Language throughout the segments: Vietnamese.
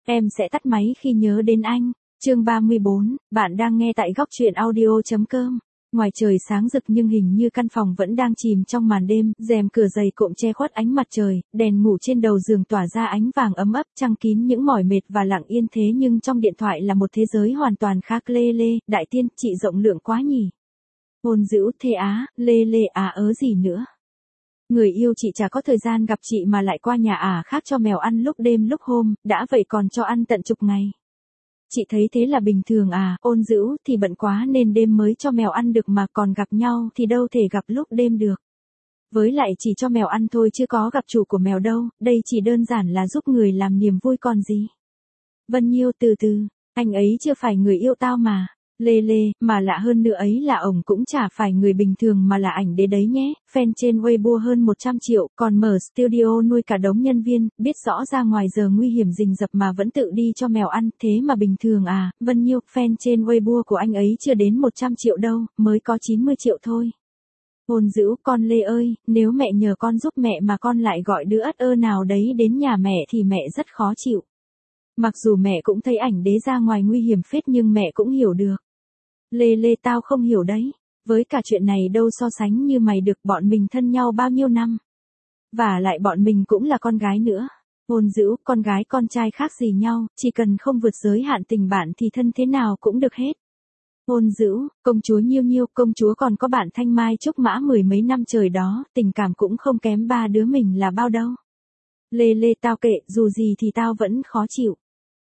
Em sẽ tắt máy khi nhớ đến anh. Chương 34, bạn đang nghe tại góc truyện audio.com. Ngoài trời sáng rực nhưng hình như căn phòng vẫn đang chìm trong màn đêm, rèm cửa dày cộm che khuất ánh mặt trời, đèn ngủ trên đầu giường tỏa ra ánh vàng ấm ấp, trăng kín những mỏi mệt và lặng yên thế nhưng trong điện thoại là một thế giới hoàn toàn khác. Lê Lê, đại tiên, chị rộng lượng quá nhỉ. Hôn dữ thế á, Lê Lê à ớ gì nữa. Người yêu chị chả có thời gian gặp chị mà lại qua nhà khác cho mèo ăn lúc đêm lúc hôm, đã vậy còn cho ăn tận chục ngày. Chị thấy thế là bình thường à, ôn dữ thì bận quá nên đêm mới cho mèo ăn được mà còn gặp nhau thì đâu thể gặp lúc đêm được. Với lại chỉ cho mèo ăn thôi chứ có gặp chủ của mèo đâu, đây chỉ đơn giản là giúp người làm niềm vui còn gì. Vân Nhiêu từ từ, anh ấy chưa phải người yêu tao mà. Lê Lê, mà lạ hơn nữa ấy là ổng cũng chả phải người bình thường mà là ảnh đế đấy nhé, fan trên Weibo hơn 100 triệu, còn mở studio nuôi cả đống nhân viên, biết rõ ra ngoài giờ nguy hiểm rình rập mà vẫn tự đi cho mèo ăn, thế mà bình thường à. Vân Nhiêu, fan trên Weibo của anh ấy chưa đến 100 triệu đâu, mới có 90 triệu thôi. Hôn dữ, con Lê ơi, nếu mẹ nhờ con giúp mẹ mà con lại gọi đứa ất ơ nào đấy đến nhà mẹ thì mẹ rất khó chịu. Mặc dù mẹ cũng thấy ảnh đế ra ngoài nguy hiểm phết nhưng mẹ cũng hiểu được. Lê Lê tao không hiểu đấy, với cả chuyện này đâu so sánh như mày được, bọn mình thân nhau bao nhiêu năm. Và lại bọn mình cũng là con gái nữa. Hôn dữ, con gái con trai khác gì nhau, chỉ cần không vượt giới hạn tình bạn thì thân thế nào cũng được hết. Hôn dữ, công chúa Nhiêu Nhiêu, công chúa còn có bạn Thanh Mai Trúc Mã 10 mấy năm trời đó, tình cảm cũng không kém ba đứa mình là bao đâu. Lê Lê tao kệ, dù gì thì tao vẫn khó chịu.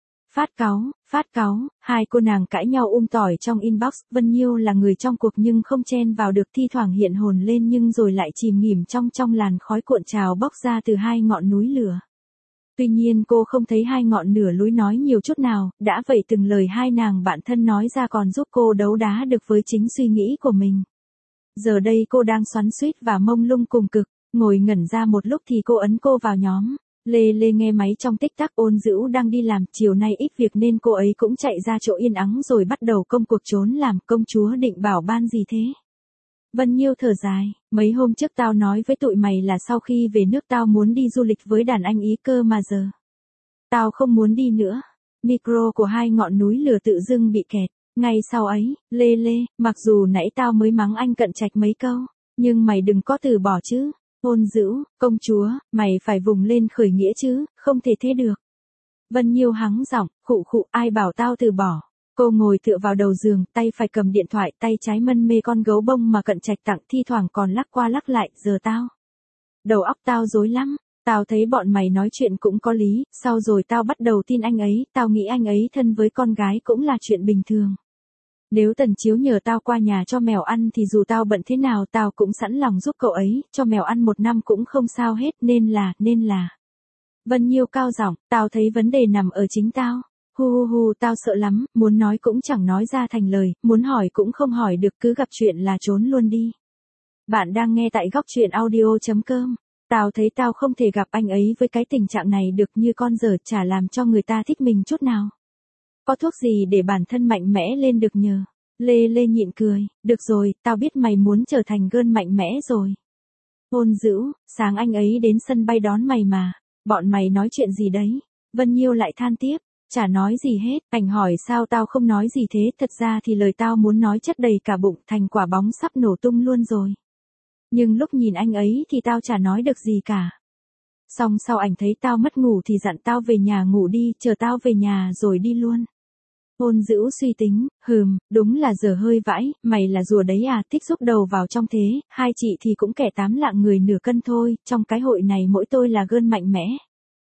Phát cáu, hai cô nàng cãi nhau tỏi trong inbox, Vân Nhiêu là người trong cuộc nhưng không chen vào được, thi thoảng hiện hồn lên nhưng rồi lại chìm nghỉm trong làn khói cuộn trào bốc ra từ hai ngọn núi lửa. Tuy nhiên cô không thấy hai ngọn lửa núi nói nhiều chút nào, đã vậy từng lời hai nàng bạn thân nói ra còn giúp cô đấu đá được với chính suy nghĩ của mình. Giờ đây cô đang xoắn xuýt và mông lung cùng cực, ngồi ngẩn ra một lúc thì cô ấn cô vào nhóm. Lê Lê nghe máy trong tích tắc, ôn dữ đang đi làm, chiều nay ít việc nên cô ấy cũng chạy ra chỗ yên ắng rồi bắt đầu công cuộc trốn làm. Công chúa định bảo ban gì thế? Vân Nhiêu thở dài, mấy hôm trước tao nói với tụi mày là sau khi về nước tao muốn đi du lịch với đàn anh ý cơ mà giờ. Tao không muốn đi nữa. Micro của hai ngọn núi lửa tự dưng bị kẹt. Ngay sau ấy, Lê Lê, mặc dù nãy tao mới mắng anh Cận Trạch mấy câu, nhưng mày đừng có từ bỏ chứ. Hôn dữ, công chúa, mày phải vùng lên khởi nghĩa chứ, không thể thế được. Vân Nhiêu hắng giọng, khụ khụ, ai bảo tao từ bỏ. Cô ngồi tựa vào đầu giường, tay phải cầm điện thoại, tay trái mân mê con gấu bông mà Cận Trạch tặng, thi thoảng còn lắc qua lắc lại. Giờ đầu óc tao rối lắm. Tao thấy bọn mày nói chuyện cũng có lý, sau rồi tao bắt đầu tin anh ấy, tao nghĩ anh ấy thân với con gái cũng là chuyện bình thường. Nếu Tần Chiếu nhờ tao qua nhà cho mèo ăn thì dù tao bận thế nào tao cũng sẵn lòng giúp cậu ấy, cho mèo ăn 1 năm cũng không sao hết, nên là. Vân Nhiêu cao giọng, tao thấy vấn đề nằm ở chính tao. Hu, tao sợ lắm, muốn nói cũng chẳng nói ra thành lời, muốn hỏi cũng không hỏi được, cứ gặp chuyện là trốn luôn đi. Bạn đang nghe tại góc truyện audio.com. Tao thấy tao không thể gặp anh ấy với cái tình trạng này được, như con dở, chả làm cho người ta thích mình chút nào. Có thuốc gì để bản thân mạnh mẽ lên được nhờ? Lê Lê nhịn cười, được rồi, tao biết mày muốn trở thành girl mạnh mẽ rồi. Hôn dữ, sáng anh ấy đến sân bay đón mày mà, bọn mày nói chuyện gì đấy? Vân Nhiêu lại than tiếp, chả nói gì hết, ảnh hỏi sao tao không nói gì thế, thật ra thì lời tao muốn nói chất đầy cả bụng, thành quả bóng sắp nổ tung luôn rồi. Nhưng lúc nhìn anh ấy thì tao chả nói được gì cả. Xong sau ảnh thấy tao mất ngủ thì dặn tao về nhà ngủ đi, chờ tao về nhà rồi đi luôn. Hôn dữ suy tính, đúng là giờ hơi vãi, mày là rùa đấy à, thích rút đầu vào trong thế, hai chị thì cũng kẻ 8 lạng người nửa cân thôi, trong cái hội này mỗi tôi là gơn mạnh mẽ.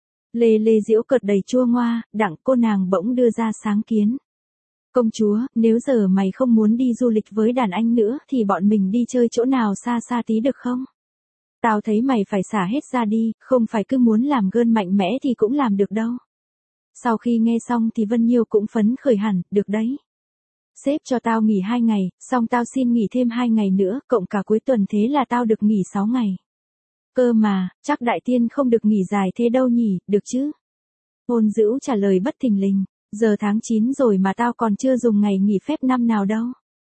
Lê Lê giễu cợt đầy chua ngoa, đặng cô nàng bỗng đưa ra sáng kiến. Công chúa, nếu giờ mày không muốn đi du lịch với đàn anh nữa thì bọn mình đi chơi chỗ nào xa xa tí được không? Tao thấy mày phải xả hết ra đi, không phải cứ muốn làm gơn mạnh mẽ thì cũng làm được đâu. Sau khi nghe xong thì Vân Nhiêu cũng phấn khởi hẳn, được đấy. Sếp cho tao nghỉ 2 ngày, xong tao xin nghỉ thêm 2 ngày nữa, cộng cả cuối tuần thế là tao được nghỉ 6 ngày. Cơ mà, chắc đại tiên không được nghỉ dài thế đâu nhỉ, được chứ? Hôn dữ trả lời bất thình lình, giờ tháng 9 rồi mà tao còn chưa dùng ngày nghỉ phép năm nào đâu.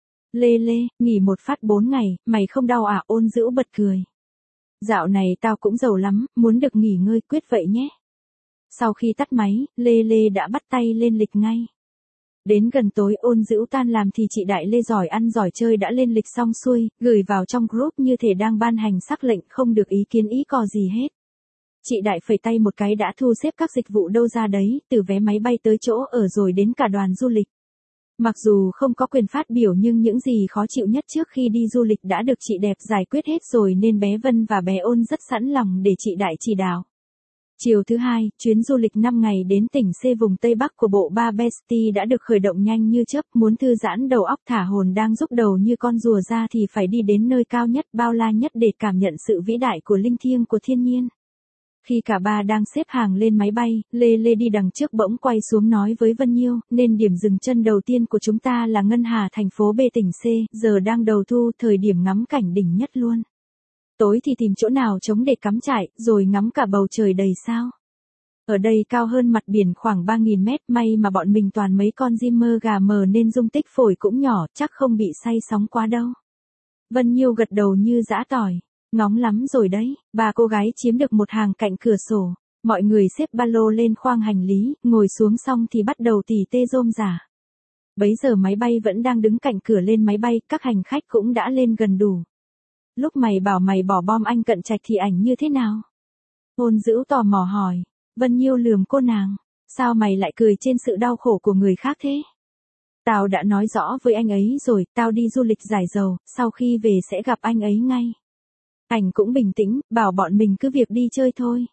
Lê Lê, nghỉ một phát 4 ngày, mày không đau à? Ôn dữ bật cười. Dạo này tao cũng giàu lắm, muốn được nghỉ ngơi, quyết vậy nhé. Sau khi tắt máy, Lê Lê đã bắt tay lên lịch ngay. Đến gần tối Ôn Dữu tan làm thì chị Đại Lê giỏi ăn giỏi chơi đã lên lịch xong xuôi, gửi vào trong group như thể đang ban hành sắc lệnh không được ý kiến ý cò gì hết. Chị Đại phẩy tay một cái đã thu xếp các dịch vụ đâu ra đấy, từ vé máy bay tới chỗ ở rồi đến cả đoàn du lịch. Mặc dù không có quyền phát biểu nhưng những gì khó chịu nhất trước khi đi du lịch đã được chị đẹp giải quyết hết rồi nên bé Vân và bé Ôn rất sẵn lòng để chị Đại chỉ đạo. Chiều thứ hai, chuyến du lịch 5 ngày đến tỉnh C vùng Tây Bắc của bộ ba Bestie đã được khởi động nhanh như chớp, muốn thư giãn đầu óc thả hồn đang rúc đầu như con rùa ra thì phải đi đến nơi cao nhất, bao la nhất để cảm nhận sự vĩ đại của linh thiêng của thiên nhiên. Khi cả ba đang xếp hàng lên máy bay, Lê Lê đi đằng trước bỗng quay xuống nói với Vân Nhiêu, nên điểm dừng chân đầu tiên của chúng ta là Ngân Hà thành phố B tỉnh C, giờ đang đầu thu, thời điểm ngắm cảnh đỉnh nhất luôn. Tối thì tìm chỗ nào trống để cắm trại, rồi ngắm cả bầu trời đầy sao. Ở đây cao hơn mặt biển khoảng 3.000 mét, may mà bọn mình toàn mấy con diêm mơ gà mờ nên dung tích phổi cũng nhỏ, chắc không bị say sóng quá đâu. Vân Nhiêu gật đầu như giã tỏi. Ngóng lắm rồi đấy, ba cô gái chiếm được một hàng cạnh cửa sổ. Mọi người xếp ba lô lên khoang hành lý, ngồi xuống xong thì bắt đầu tỉ tê rôm rả. Bấy giờ máy bay vẫn đang đứng cạnh cửa lên máy bay, các hành khách cũng đã lên gần đủ. Lúc mày bảo mày bỏ bom anh Cận Trạch thì ảnh như thế nào? Ôn Dữu tò mò hỏi. Vân Nhiêu lườm cô nàng. Sao mày lại cười trên sự đau khổ của người khác thế? Tao đã nói rõ với anh ấy rồi, tao đi du lịch giải dầu, sau khi về sẽ gặp anh ấy ngay. Ảnh cũng bình tĩnh, bảo bọn mình cứ việc đi chơi thôi.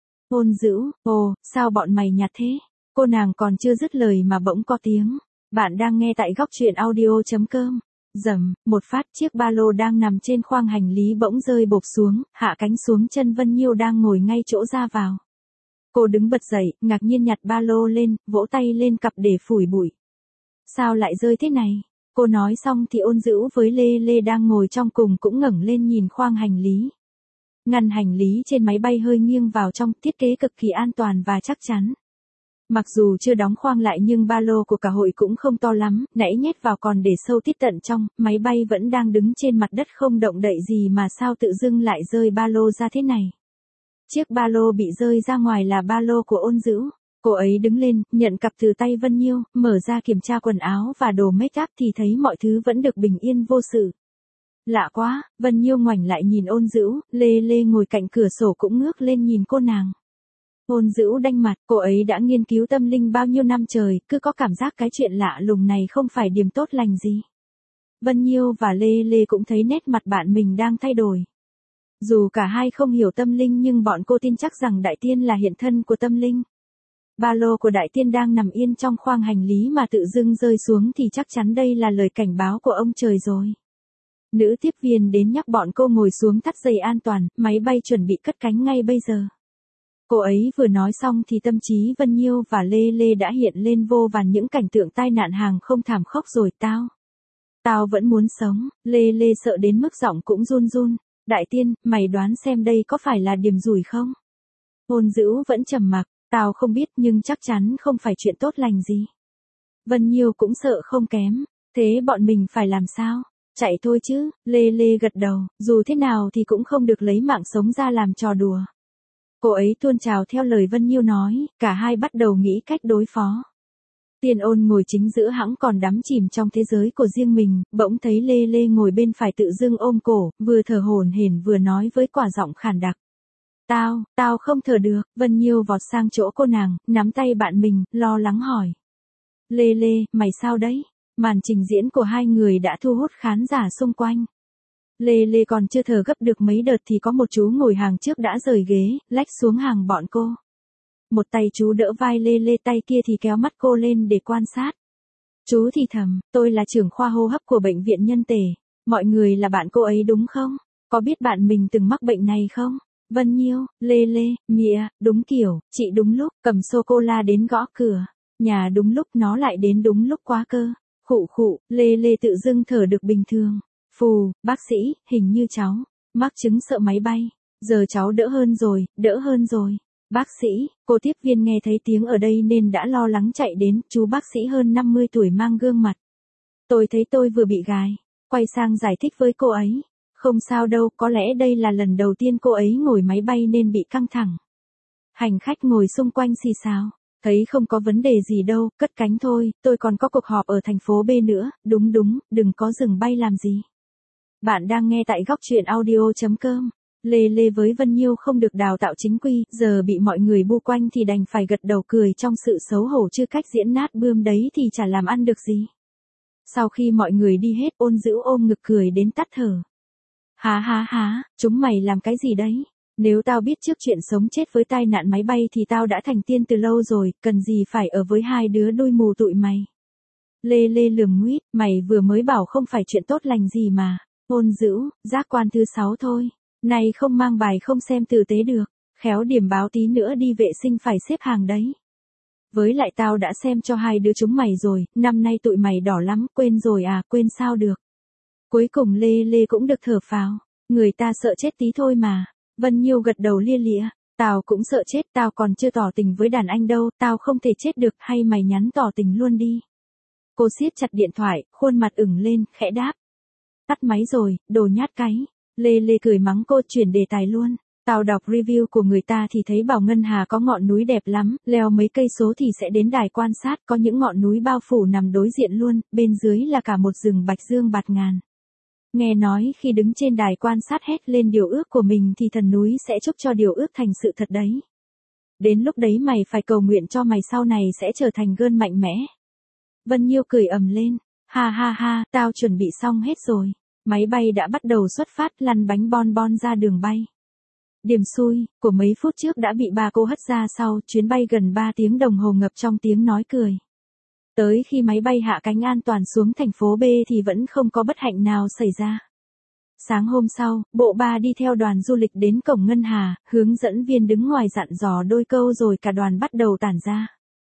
Ôn Dữu, ồ, sao bọn mày nhạt thế? Cô nàng còn chưa dứt lời mà bỗng có tiếng. Bạn đang nghe tại góc truyện audio.com. Rầm, một phát chiếc ba lô đang nằm trên khoang hành lý bỗng rơi bộp xuống, hạ cánh xuống chân Vân Nhiêu đang ngồi ngay chỗ ra vào. Cô đứng bật dậy, ngạc nhiên nhặt ba lô lên, vỗ tay lên cặp để phủi bụi. Sao lại rơi thế này? Cô nói xong thì Ôn Dữu với Lê Lê đang ngồi trong cùng cũng ngẩng lên nhìn khoang hành lý. Ngăn hành lý trên máy bay hơi nghiêng vào trong, thiết kế cực kỳ an toàn và chắc chắn. Mặc dù chưa đóng khoang lại nhưng ba lô của cả hội cũng không to lắm, nãy nhét vào còn để sâu tít tận trong, máy bay vẫn đang đứng trên mặt đất không động đậy gì mà sao tự dưng lại rơi ba lô ra thế này. Chiếc ba lô bị rơi ra ngoài là ba lô của Ôn Dữu. Cô ấy đứng lên, nhận cặp từ tay Vân Nhiêu, mở ra kiểm tra quần áo và đồ make up thì thấy mọi thứ vẫn được bình yên vô sự. Lạ quá, Vân Nhiêu ngoảnh lại nhìn Ôn Dữu, Lê Lê ngồi cạnh cửa sổ cũng ngước lên nhìn cô nàng. Ôn Dữu đanh mặt, cô ấy đã nghiên cứu tâm linh bao nhiêu năm trời, cứ có cảm giác cái chuyện lạ lùng này không phải điểm tốt lành gì. Vân Nhiêu và Lê Lê cũng thấy nét mặt bạn mình đang thay đổi. Dù cả hai không hiểu tâm linh nhưng bọn cô tin chắc rằng Đại Tiên là hiện thân của tâm linh. Ba lô của Đại Tiên đang nằm yên trong khoang hành lý mà tự dưng rơi xuống thì chắc chắn đây là lời cảnh báo của ông trời rồi. Nữ tiếp viên đến nhắc bọn cô ngồi xuống thắt dây an toàn, máy bay chuẩn bị cất cánh ngay bây giờ. Cô ấy vừa nói xong thì tâm trí Vân Nhiêu và Lê Lê đã hiện lên vô vàn những cảnh tượng tai nạn hàng không thảm khốc rồi. Tao vẫn muốn sống. Lê Lê sợ đến mức giọng cũng run run. Đại Tiên, mày đoán xem đây có phải là điểm rủi không? Ôn Dữu vẫn trầm mặc. Tao không biết nhưng chắc chắn không phải chuyện tốt lành gì. Vân Nhiêu cũng sợ không kém. Thế bọn mình phải làm sao? Chạy thôi chứ. Lê Lê gật đầu, dù thế nào thì cũng không được lấy mạng sống ra làm trò đùa. Cô ấy tuôn trào theo lời Vân Nhiêu nói, cả hai bắt đầu nghĩ cách đối phó. Tiên Ôn ngồi chính giữa hãng còn đắm chìm trong thế giới của riêng mình, bỗng thấy Lê Lê ngồi bên phải tự dưng ôm cổ, vừa thở hổn hển vừa nói với quả giọng khàn đặc. Tao không thở được. Vân Nhiêu vọt sang chỗ cô nàng, nắm tay bạn mình, lo lắng hỏi. Lê Lê, mày sao đấy? Màn trình diễn của hai người đã thu hút khán giả xung quanh. Lê Lê còn chưa thở gấp được mấy đợt thì có một chú ngồi hàng trước đã rời ghế, lách xuống hàng bọn cô. Một tay chú đỡ vai Lê Lê, tay kia thì kéo mắt cô lên để quan sát. Chú thì thầm, tôi là trưởng khoa hô hấp của bệnh viện Nhân Tề. Mọi người là bạn cô ấy đúng không? Có biết bạn mình từng mắc bệnh này không? Vân Nhiêu, Lê Lê, Mịa, đúng kiểu, chị đúng lúc, cầm sô-cô-la đến gõ cửa. Nhà đúng lúc, nó lại đến đúng lúc quá cơ. Khụ, Lê Lê tự dưng thở được bình thường. Phù, bác sĩ, hình như cháu mắc chứng sợ máy bay. Giờ cháu đỡ hơn rồi. Bác sĩ, cô tiếp viên nghe thấy tiếng ở đây nên đã lo lắng chạy đến, chú bác sĩ hơn 50 tuổi mang gương mặt. Tôi thấy tôi vừa bị gài. Quay sang giải thích với cô ấy. Không sao đâu, có lẽ đây là lần đầu tiên cô ấy ngồi máy bay nên bị căng thẳng. Hành khách ngồi xung quanh xì xào. Thấy không có vấn đề gì đâu, cất cánh thôi, tôi còn có cuộc họp ở thành phố B nữa, đúng, đừng có dừng bay làm gì. Bạn đang nghe tại góc truyện audio.com. Lê Lê với Vân Nhiêu không được đào tạo chính quy, giờ bị mọi người bu quanh thì đành phải gật đầu cười trong sự xấu hổ chứ cách diễn nát bươm đấy thì chả làm ăn được gì. Sau khi mọi người đi hết, Ôn Dữu ôm ngực cười đến tắt thở. Há, chúng mày làm cái gì đấy? Nếu tao biết trước chuyện sống chết với tai nạn máy bay thì tao đã thành tiên từ lâu rồi, cần gì phải ở với hai đứa đôi mù tụi mày. Lê Lê lườm nguýt, mày vừa mới bảo không phải chuyện tốt lành gì mà. Ôn Dữu, giác quan thứ 6 thôi. Này không mang bài không xem tử tế được, khéo điểm báo tí nữa đi vệ sinh phải xếp hàng đấy. Với lại tao đã xem cho hai đứa chúng mày rồi, năm nay tụi mày đỏ lắm, quên rồi à, quên sao được. Cuối cùng Lê Lê cũng được thở phào, người ta sợ chết tí thôi mà. Vân Nhiêu gật đầu lia lịa, tao cũng sợ chết, tao còn chưa tỏ tình với đàn anh đâu, tao không thể chết được, hay mày nhắn tỏ tình luôn đi. Cô siết chặt điện thoại, khuôn mặt ửng lên, khẽ đáp. Tắt máy rồi, đồ nhát cái. Lê Lê cười mắng cô, chuyển đề tài luôn. Tao đọc review của người ta thì thấy Bảo Ngân Hà có ngọn núi đẹp lắm, leo mấy cây số thì sẽ đến đài quan sát, có những ngọn núi bao phủ nằm đối diện luôn, bên dưới là cả một rừng bạch dương bạt ngàn. Nghe nói khi đứng trên đài quan sát hét lên điều ước của mình thì thần núi sẽ chúc cho điều ước thành sự thật đấy. Đến lúc đấy mày phải cầu nguyện cho mày sau này sẽ trở thành gơn mạnh mẽ. Vân Nhiêu cười ầm lên, ha, tao chuẩn bị xong hết rồi. Máy bay đã bắt đầu xuất phát, lăn bánh bon bon ra đường bay. Điểm xui, của mấy phút trước đã bị ba cô hất ra sau, chuyến bay gần 3 tiếng đồng hồ ngập trong tiếng nói cười. Tới khi máy bay hạ cánh an toàn xuống thành phố B thì vẫn không có bất hạnh nào xảy ra. Sáng hôm sau, bộ ba đi theo đoàn du lịch đến cổng Ngân Hà, hướng dẫn viên đứng ngoài dặn dò đôi câu rồi cả đoàn bắt đầu tản ra.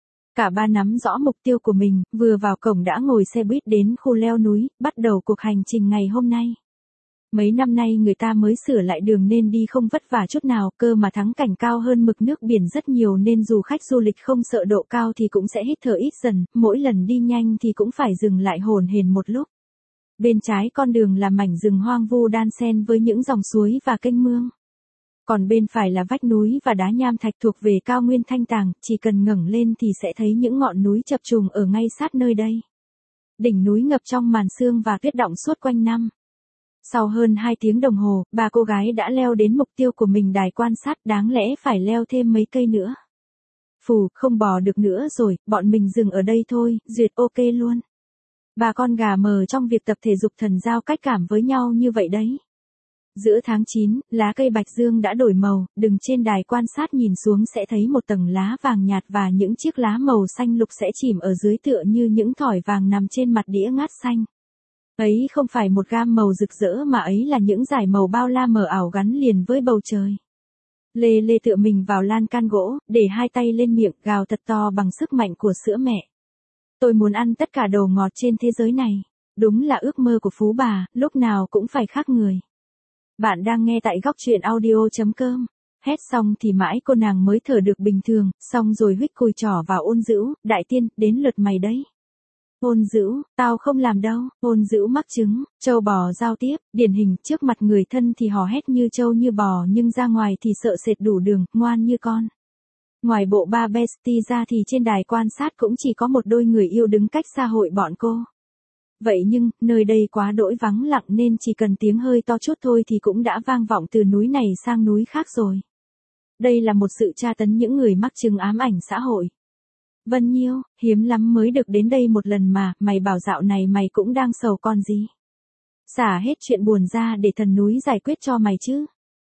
Cả ba nắm rõ mục tiêu của mình, vừa vào cổng đã ngồi xe buýt đến khu leo núi, bắt đầu cuộc hành trình ngày hôm nay. Mấy năm nay người ta mới sửa lại đường nên đi không vất vả chút nào, cơ mà thắng cảnh cao hơn mực nước biển rất nhiều nên dù khách du lịch không sợ độ cao thì cũng sẽ hít thở ít dần, mỗi lần đi nhanh thì cũng phải dừng lại hổn hển một lúc. Bên trái con đường là mảnh rừng hoang vu đan xen với những dòng suối và kênh mương. Còn bên phải là vách núi và đá nham thạch thuộc về cao nguyên Thanh Tàng, chỉ cần ngẩng lên thì sẽ thấy những ngọn núi chập trùng ở ngay sát nơi đây. Đỉnh núi ngập trong màn sương và tuyết đọng suốt quanh năm. Sau hơn 2 tiếng đồng hồ, ba cô gái đã leo đến mục tiêu của mình, đài quan sát, đáng lẽ phải leo thêm mấy cây nữa. Phù, không bò được nữa rồi, bọn mình dừng ở đây thôi, duyệt ok luôn. Bà con gà mờ trong việc tập thể dục thần giao cách cảm với nhau như vậy đấy. Giữa tháng 9, lá cây bạch dương đã đổi màu, đừng trên đài quan sát nhìn xuống sẽ thấy một tầng lá vàng nhạt và những chiếc lá màu xanh lục sẽ chìm ở dưới tựa như những thỏi vàng nằm trên mặt đĩa ngát xanh. Ấy không phải một gam màu rực rỡ mà ấy là những dải màu bao la mờ ảo gắn liền với bầu trời. Lê Lê tựa mình vào lan can gỗ, để hai tay lên miệng, gào thật to bằng sức mạnh của sữa mẹ. Tôi muốn ăn tất cả đồ ngọt trên thế giới này. Đúng là ước mơ của phú bà, lúc nào cũng phải khác người. Bạn đang nghe tại góc truyện audio.com. Hét xong thì mãi cô nàng mới thở được bình thường, xong rồi huých cùi trỏ vào Ôn Dữu, đại tiên, đến lượt mày đấy. Ôn Dữu, tao không làm đâu. Ôn Dữu mắc chứng, trâu bò giao tiếp, điển hình, trước mặt người thân thì hò hét như trâu như bò nhưng ra ngoài thì sợ sệt đủ đường, ngoan như con. Ngoài bộ ba bestie ra thì trên đài quan sát cũng chỉ có một đôi người yêu đứng cách xa hội bọn cô. Vậy nhưng, nơi đây quá đỗi vắng lặng nên chỉ cần tiếng hơi to chút thôi thì cũng đã vang vọng từ núi này sang núi khác rồi. Đây là một sự tra tấn những người mắc chứng ám ảnh xã hội. Vân Nhiêu, hiếm lắm mới được đến đây một lần mà, mày bảo dạo này mày cũng đang sầu con gì. Xả hết chuyện buồn ra để thần núi giải quyết cho mày chứ.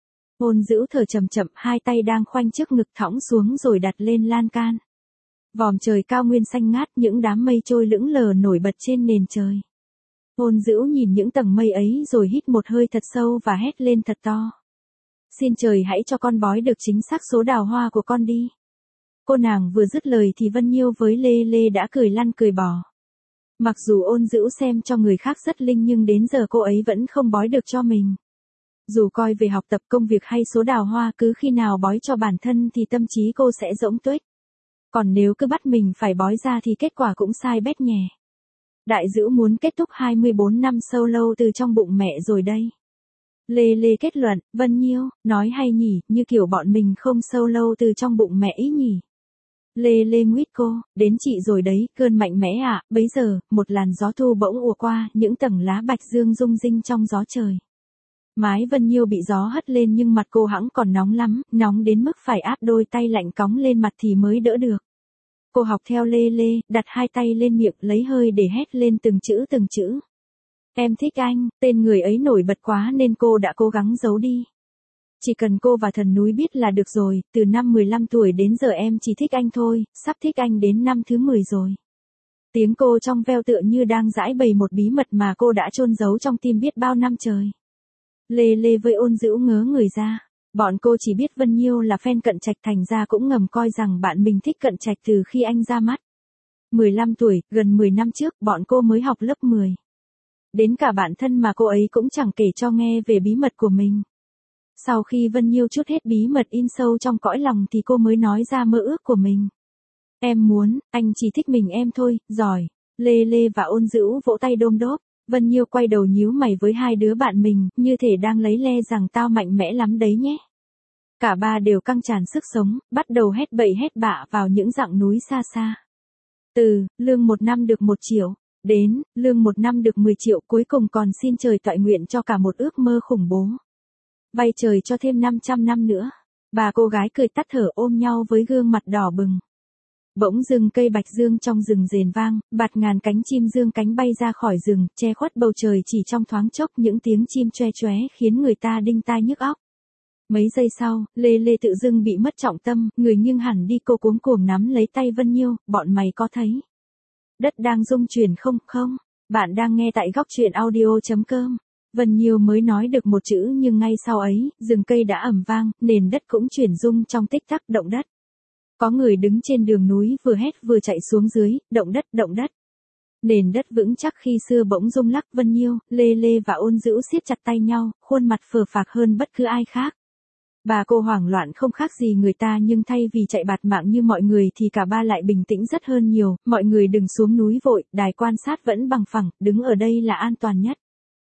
Ôn Dữu thở chậm chậm, hai tay đang khoanh trước ngực thõng xuống rồi đặt lên lan can. Vòm trời cao nguyên xanh ngát, những đám mây trôi lững lờ nổi bật trên nền trời. Ôn Dữu nhìn những tầng mây ấy rồi hít một hơi thật sâu và hét lên thật to. Xin trời hãy cho con bói được chính xác số đào hoa của con đi. Cô nàng vừa dứt lời thì Vân Nhiêu với Lê Lê đã cười lăn cười bò. Mặc dù Ôn Dữu xem cho người khác rất linh nhưng đến giờ cô ấy vẫn không bói được cho mình. Dù coi về học tập, công việc hay số đào hoa, cứ khi nào bói cho bản thân thì tâm trí cô sẽ rỗng tuếch. Còn nếu cứ bắt mình phải bói ra thì kết quả cũng sai bét nhè. Đại Dữu muốn kết thúc 24 năm solo từ trong bụng mẹ rồi đây. Lê Lê kết luận, Vân Nhiêu, nói hay nhỉ, như kiểu bọn mình không sâu lâu từ trong bụng mẹ ý nhỉ. Lê Lê nguyết cô, đến chị rồi đấy, cơn mạnh mẽ ạ, bấy giờ, một làn gió thu bỗng ùa qua, những tầng lá bạch dương rung rinh trong gió trời. Mái Vân Nhiêu bị gió hất lên nhưng mặt cô hẵng còn nóng lắm, nóng đến mức phải áp đôi tay lạnh cóng lên mặt thì mới đỡ được. Cô học theo Lê Lê, đặt hai tay lên miệng lấy hơi để hét lên từng chữ từng chữ. Em thích anh, tên người ấy nổi bật quá nên cô đã cố gắng giấu đi. Chỉ cần cô và thần núi biết là được rồi, từ năm 15 tuổi đến giờ em chỉ thích anh thôi, sắp thích anh đến năm thứ 10 rồi. Tiếng cô trong veo tựa như đang giải bày một bí mật mà cô đã chôn giấu trong tim biết bao năm trời. Lê Lê với Ôn Dữu ngớ người ra. Bọn cô chỉ biết Vân Nhiêu là fan Cận Trạch thành ra cũng ngầm coi rằng bạn mình thích Cận Trạch từ khi anh ra mắt. 15 tuổi, gần 10 năm trước, bọn cô mới học lớp 10. Đến cả bạn thân mà cô ấy cũng chẳng kể cho nghe về bí mật của mình. Sau khi Vân Nhiêu trút hết bí mật in sâu trong cõi lòng thì cô mới nói ra mơ ước của mình. Em muốn, anh chỉ thích mình em thôi, giỏi. Lê Lê và Ôn Dữu vỗ tay đôm đốp. Vân Nhiêu quay đầu nhíu mày với hai đứa bạn mình, như thể đang lấy le rằng tao mạnh mẽ lắm đấy nhé. Cả ba đều căng tràn sức sống, bắt đầu hét bậy hét bạ vào những dặng núi xa xa. Từ, lương 1 năm được 1 triệu, đến, lương 1 năm được 10 triệu, cuối cùng còn xin trời toại nguyện cho cả một ước mơ khủng bố. Vay trời cho thêm 500 năm nữa. Bà cô gái cười tắt thở ôm nhau với gương mặt đỏ bừng. Bỗng dưng cây bạch dương trong rừng rền vang, bạt ngàn cánh chim dương cánh bay ra khỏi rừng, che khuất bầu trời chỉ trong thoáng chốc, những tiếng chim choe choé khiến người ta đinh tai nhức óc. Mấy giây sau, Lê Lê tự dưng bị mất trọng tâm, người nghiêng hẳn đi, cô cuống cuồng nắm lấy tay Vân Nhiêu, bọn mày có thấy đất đang rung chuyển không? Không, bạn đang nghe tại góc truyện audio.com. Vân Nhiêu mới nói được một chữ nhưng ngay sau ấy, rừng cây đã ầm vang, nền đất cũng chuyển rung trong tích tắc, động đất. Có người đứng trên đường núi vừa hét vừa chạy xuống dưới, động đất, động đất. Nền đất vững chắc khi xưa bỗng rung lắc. Vân Nhiêu, Lê Lê và Ôn Dữu siết chặt tay nhau, khuôn mặt phờ phạc hơn bất cứ ai khác. Bà cô hoảng loạn không khác gì người ta nhưng thay vì chạy bạt mạng như mọi người thì cả ba lại bình tĩnh rất hơn nhiều. Mọi người đừng xuống núi vội, đài quan sát vẫn bằng phẳng, đứng ở đây là an toàn nhất.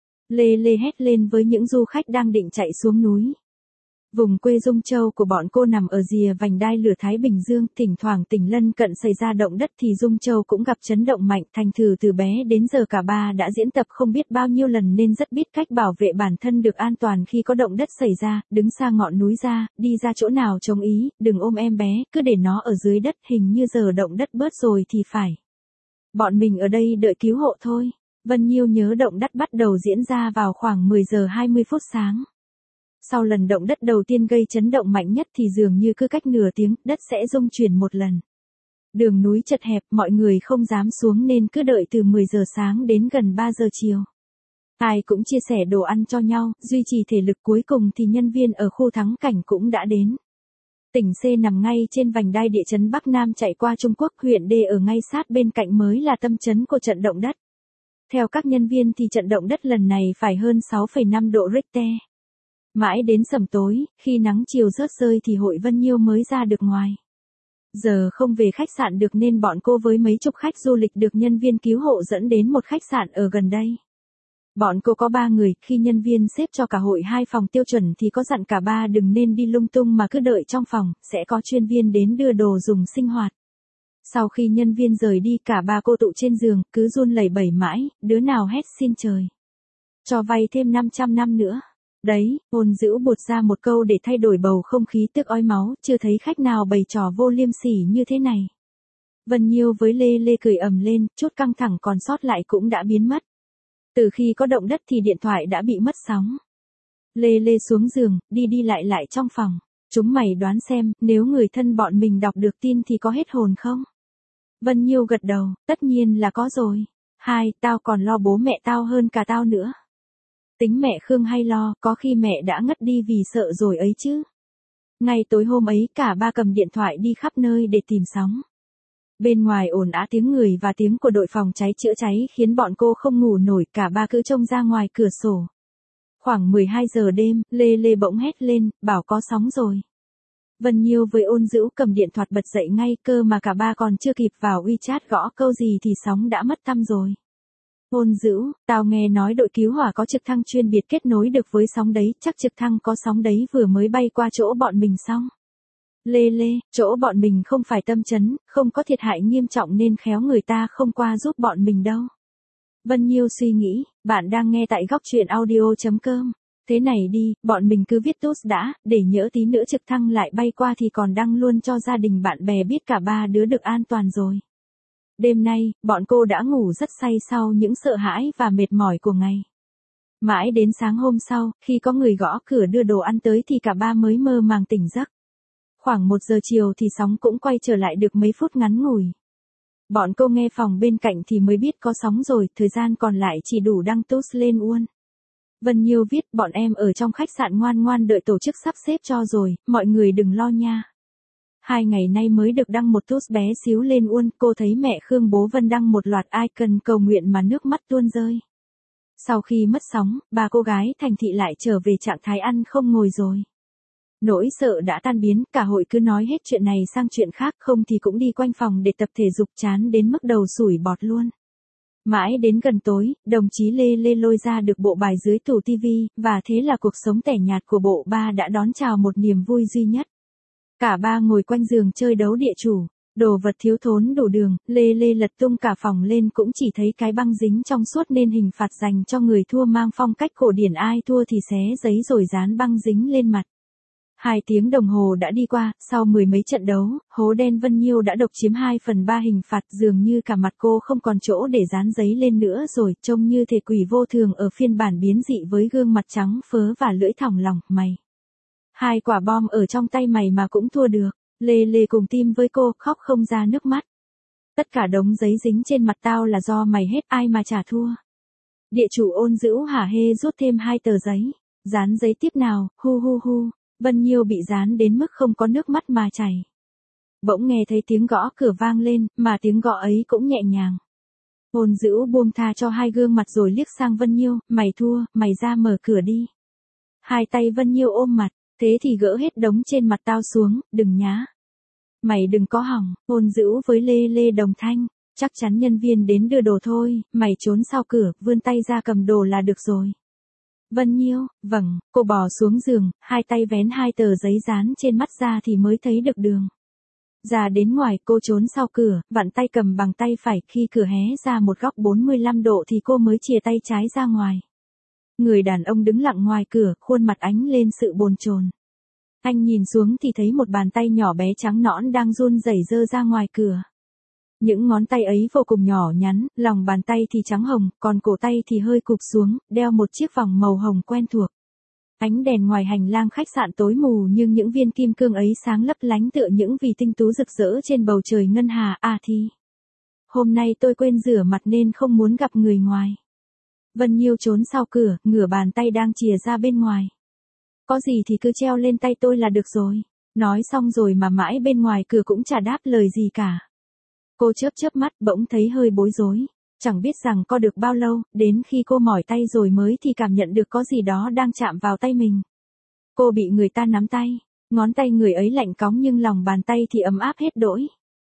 Lê Lê hét lên với những du khách đang định chạy xuống núi. Vùng quê Dung Châu của bọn cô nằm ở rìa vành đai lửa Thái Bình Dương, thỉnh thoảng tỉnh lân cận xảy ra động đất thì Dung Châu cũng gặp chấn động mạnh, thành thử từ bé đến giờ cả ba đã diễn tập không biết bao nhiêu lần nên rất biết cách bảo vệ bản thân được an toàn khi có động đất xảy ra, đứng xa ngọn núi ra, đi ra chỗ nào trông ý, đừng ôm em bé, cứ để nó ở dưới đất, hình như giờ động đất bớt rồi thì phải. Bọn mình ở đây đợi cứu hộ thôi. Vân Nhiêu nhớ động đất bắt đầu diễn ra vào khoảng 10 giờ 20 phút sáng. Sau lần động đất đầu tiên gây chấn động mạnh nhất thì dường như cứ cách nửa tiếng, đất sẽ rung chuyển một lần. Đường núi chật hẹp, mọi người không dám xuống nên cứ đợi từ 10 giờ sáng đến gần 3 giờ chiều. Ai cũng chia sẻ đồ ăn cho nhau, duy trì thể lực, cuối cùng thì nhân viên ở khu thắng cảnh cũng đã đến. Tỉnh C nằm ngay trên vành đai địa chấn Bắc Nam chạy qua Trung Quốc, huyện D ở ngay sát bên cạnh mới là tâm chấn của trận động đất. Theo các nhân viên thì trận động đất lần này phải hơn 6,5 độ Richter. Mãi đến sẩm tối, khi nắng chiều rớt rơi thì hội Vân Nhiêu mới ra được ngoài. Giờ không về khách sạn được nên bọn cô với mấy chục khách du lịch được nhân viên cứu hộ dẫn đến một khách sạn ở gần đây. Bọn cô có 3 người, khi nhân viên xếp cho cả hội 2 phòng tiêu chuẩn thì có dặn cả ba đừng nên đi lung tung mà cứ đợi trong phòng, sẽ có chuyên viên đến đưa đồ dùng sinh hoạt. Sau khi nhân viên rời đi cả ba cô tụ trên giường, cứ run lẩy bẩy mãi, đứa nào hét xin trời. Cho vay thêm 500 năm nữa. Đấy, Ôn Dữu buột ra một câu để thay đổi bầu không khí tức ói máu, chưa thấy khách nào bày trò vô liêm sỉ như thế này. Vân Nhiêu với Lê Lê cười ầm lên, chút căng thẳng còn sót lại cũng đã biến mất. Từ khi có động đất thì điện thoại đã bị mất sóng. Lê Lê xuống giường, đi lại trong phòng. Chúng mày đoán xem, nếu người thân bọn mình đọc được tin thì có hết hồn không? Vân Nhiêu gật đầu, tất nhiên là có rồi. Tao còn lo bố mẹ tao hơn cả tao nữa. Tính mẹ Khương hay lo, có khi mẹ đã ngất đi vì sợ rồi ấy chứ. Ngay tối hôm ấy cả ba cầm điện thoại đi khắp nơi để tìm sóng. Bên ngoài ồn ào tiếng người và tiếng của đội phòng cháy chữa cháy khiến bọn cô không ngủ nổi, cả ba cứ trông ra ngoài cửa sổ. Khoảng 12 giờ đêm, Lê Lê bỗng hét lên, bảo có sóng rồi. Vân Nhiêu với Ôn Dữu cầm điện thoại bật dậy ngay, cơ mà cả ba còn chưa kịp vào WeChat gõ câu gì thì sóng đã mất tăm rồi. Ôn Dữu, tao nghe nói đội cứu hỏa có trực thăng chuyên biệt kết nối được với sóng đấy, chắc trực thăng có sóng đấy vừa mới bay qua chỗ bọn mình xong. Lê Lê, chỗ bọn mình không phải tâm chấn, không có thiệt hại nghiêm trọng nên khéo người ta không qua giúp bọn mình đâu. Vân Nhiêu suy nghĩ, bạn đang nghe tại góc truyện audio.com. Thế này đi, bọn mình cứ viết tốt đã, để nhỡ tí nữa trực thăng lại bay qua thì còn đăng luôn cho gia đình bạn bè biết cả ba đứa được an toàn rồi. Đêm nay, bọn cô đã ngủ rất say sau những sợ hãi và mệt mỏi của ngày. Mãi đến sáng hôm sau, khi có người gõ cửa đưa đồ ăn tới thì cả ba mới mơ màng tỉnh giấc. Khoảng 1 giờ chiều thì sóng cũng quay trở lại được mấy phút ngắn ngủi. Bọn cô nghe phòng bên cạnh thì mới biết có sóng rồi, thời gian còn lại chỉ đủ đăng post lên Uôn. Vân Nhiêu viết, bọn em ở trong khách sạn ngoan ngoan đợi tổ chức sắp xếp cho rồi, mọi người đừng lo nha. 2 ngày nay mới được đăng một post bé xíu lên Uôn, cô thấy mẹ Khương bố Vân đăng một loạt icon cầu nguyện mà nước mắt tuôn rơi. Sau khi mất sóng, ba cô gái thành thị lại trở về trạng thái ăn không ngồi rồi. Nỗi sợ đã tan biến, cả hội cứ nói hết chuyện này sang chuyện khác, không thì cũng đi quanh phòng để tập thể dục chán đến mức đầu sủi bọt luôn. Mãi đến gần tối, đồng chí Lê Lê lôi ra được bộ bài dưới tủ tivi, và thế là cuộc sống tẻ nhạt của bộ ba đã đón chào một niềm vui duy nhất. Cả ba ngồi quanh giường chơi đấu địa chủ, đồ vật thiếu thốn đủ đường, Lê Lê lật tung cả phòng lên cũng chỉ thấy cái băng dính trong suốt nên hình phạt dành cho người thua mang phong cách cổ điển, ai thua thì xé giấy rồi dán băng dính lên mặt. 2 tiếng đồng hồ đã đi qua, sau 10 mấy trận đấu, hố đen Vân Nhiêu đã độc chiếm 2/3 hình phạt, dường như cả mặt cô không còn chỗ để dán giấy lên nữa rồi, trông như thể quỷ vô thường ở phiên bản biến dị với gương mặt trắng phớ và lưỡi thòng lòng, mày. 2 quả bom ở trong tay mày mà cũng thua được, Lê Lê cùng tim với cô, khóc không ra nước mắt. Tất cả đống giấy dính trên mặt tao là do mày hết, ai mà chả thua. Địa chủ Ôn Dữu hả hê rút thêm 2 tờ giấy, dán giấy tiếp nào, hu hu hu. Vân Nhiêu bị dán đến mức không có nước mắt mà chảy. Bỗng nghe thấy tiếng gõ cửa vang lên, mà tiếng gõ ấy cũng nhẹ nhàng. Ôn Dữu buông tha cho 2 gương mặt rồi liếc sang Vân Nhiêu, mày thua, mày ra mở cửa đi. 2 tay Vân Nhiêu ôm mặt, thế thì gỡ hết đống trên mặt tao xuống, đừng nhá. Mày đừng có hỏng, Ôn Dữu với Lê Lê đồng thanh, chắc chắn nhân viên đến đưa đồ thôi, mày trốn sau cửa, vươn tay ra cầm đồ là được rồi. Vân Nhiêu, vâng, cô bò xuống giường, 2 tay vén 2 tờ giấy dán trên mắt ra thì mới thấy được đường. Ra đến ngoài cô trốn sau cửa, vặn tay cầm bằng tay phải, khi cửa hé ra một góc 45 độ thì cô mới chìa tay trái ra ngoài. Người đàn ông đứng lặng ngoài cửa, khuôn mặt ánh lên sự bồn chồn. Anh nhìn xuống thì thấy một bàn tay nhỏ bé trắng nõn đang run rẩy giơ ra ngoài cửa. Những ngón tay ấy vô cùng nhỏ nhắn, lòng bàn tay thì trắng hồng, còn cổ tay thì hơi cụp xuống, đeo một chiếc vòng màu hồng quen thuộc. Ánh đèn ngoài hành lang khách sạn tối mù nhưng những viên kim cương ấy sáng lấp lánh tựa những vì tinh tú rực rỡ trên bầu trời ngân hà. À thì, hôm nay tôi quên rửa mặt nên không muốn gặp người ngoài. Vân Nhiêu trốn sau cửa, ngửa bàn tay đang chìa ra bên ngoài. Có gì thì cứ treo lên tay tôi là được rồi. Nói xong rồi mà mãi bên ngoài cửa cũng chả đáp lời gì cả. Cô chớp mắt bỗng thấy hơi bối rối, chẳng biết rằng có được bao lâu, đến khi cô mỏi tay rồi mới thì cảm nhận được có gì đó đang chạm vào tay mình. Cô bị người ta nắm tay, ngón tay người ấy lạnh cóng nhưng lòng bàn tay thì ấm áp hết đỗi.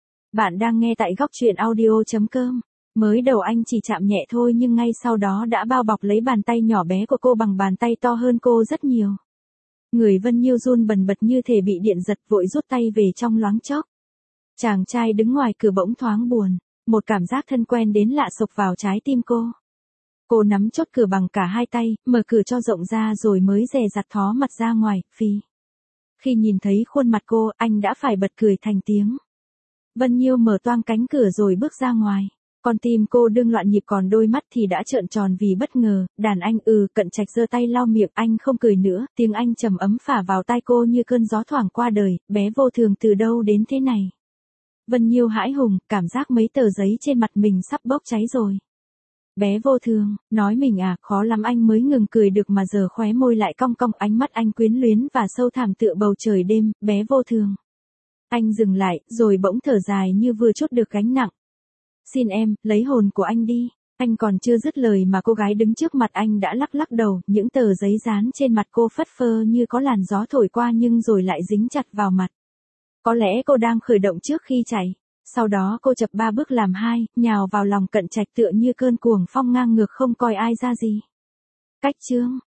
Bạn đang nghe tại góc truyện audio.com. Mới đầu anh chỉ chạm nhẹ thôi nhưng ngay sau đó đã bao bọc lấy bàn tay nhỏ bé của cô bằng bàn tay to hơn cô rất nhiều. Người Vân Nhiêu run bần bật như thể bị điện giật, vội rút tay về trong loáng chốc. Chàng trai đứng ngoài cửa bỗng thoáng buồn, một cảm giác thân quen đến lạ sộc vào trái tim cô. Cô nắm chốt cửa bằng cả 2 tay, mở cửa cho rộng ra rồi mới dè dặt thó mặt ra ngoài, phi. Khi nhìn thấy khuôn mặt cô, anh đã phải bật cười thành tiếng. Vân Nhiêu mở toang cánh cửa rồi bước ra ngoài. Con tim cô đương loạn nhịp còn đôi mắt thì đã trợn tròn vì bất ngờ. Đàn anh Cận Trạch giơ tay lau miệng, anh không cười nữa, tiếng anh trầm ấm phả vào tai cô như cơn gió thoảng qua đời, bé vô thường từ đâu đến thế này. Vân Nhiêu hãi hùng, cảm giác mấy tờ giấy trên mặt mình sắp bốc cháy rồi. Bé vô thường, nói mình à, khó lắm anh mới ngừng cười được mà giờ khóe môi lại cong cong, ánh mắt anh quyến luyến và sâu thẳm tựa bầu trời đêm, bé vô thường. Anh dừng lại, rồi bỗng thở dài như vừa trút được gánh nặng. Xin em, lấy hồn của anh đi. Anh còn chưa dứt lời mà cô gái đứng trước mặt anh đã lắc lắc đầu, những tờ giấy dán trên mặt cô phất phơ như có làn gió thổi qua nhưng rồi lại dính chặt vào mặt. Có lẽ cô đang khởi động trước khi chạy. Sau đó cô chập 3 bước làm 2, nhào vào lòng Cận Trạch tựa như cơn cuồng phong ngang ngược không coi ai ra gì. Cách chương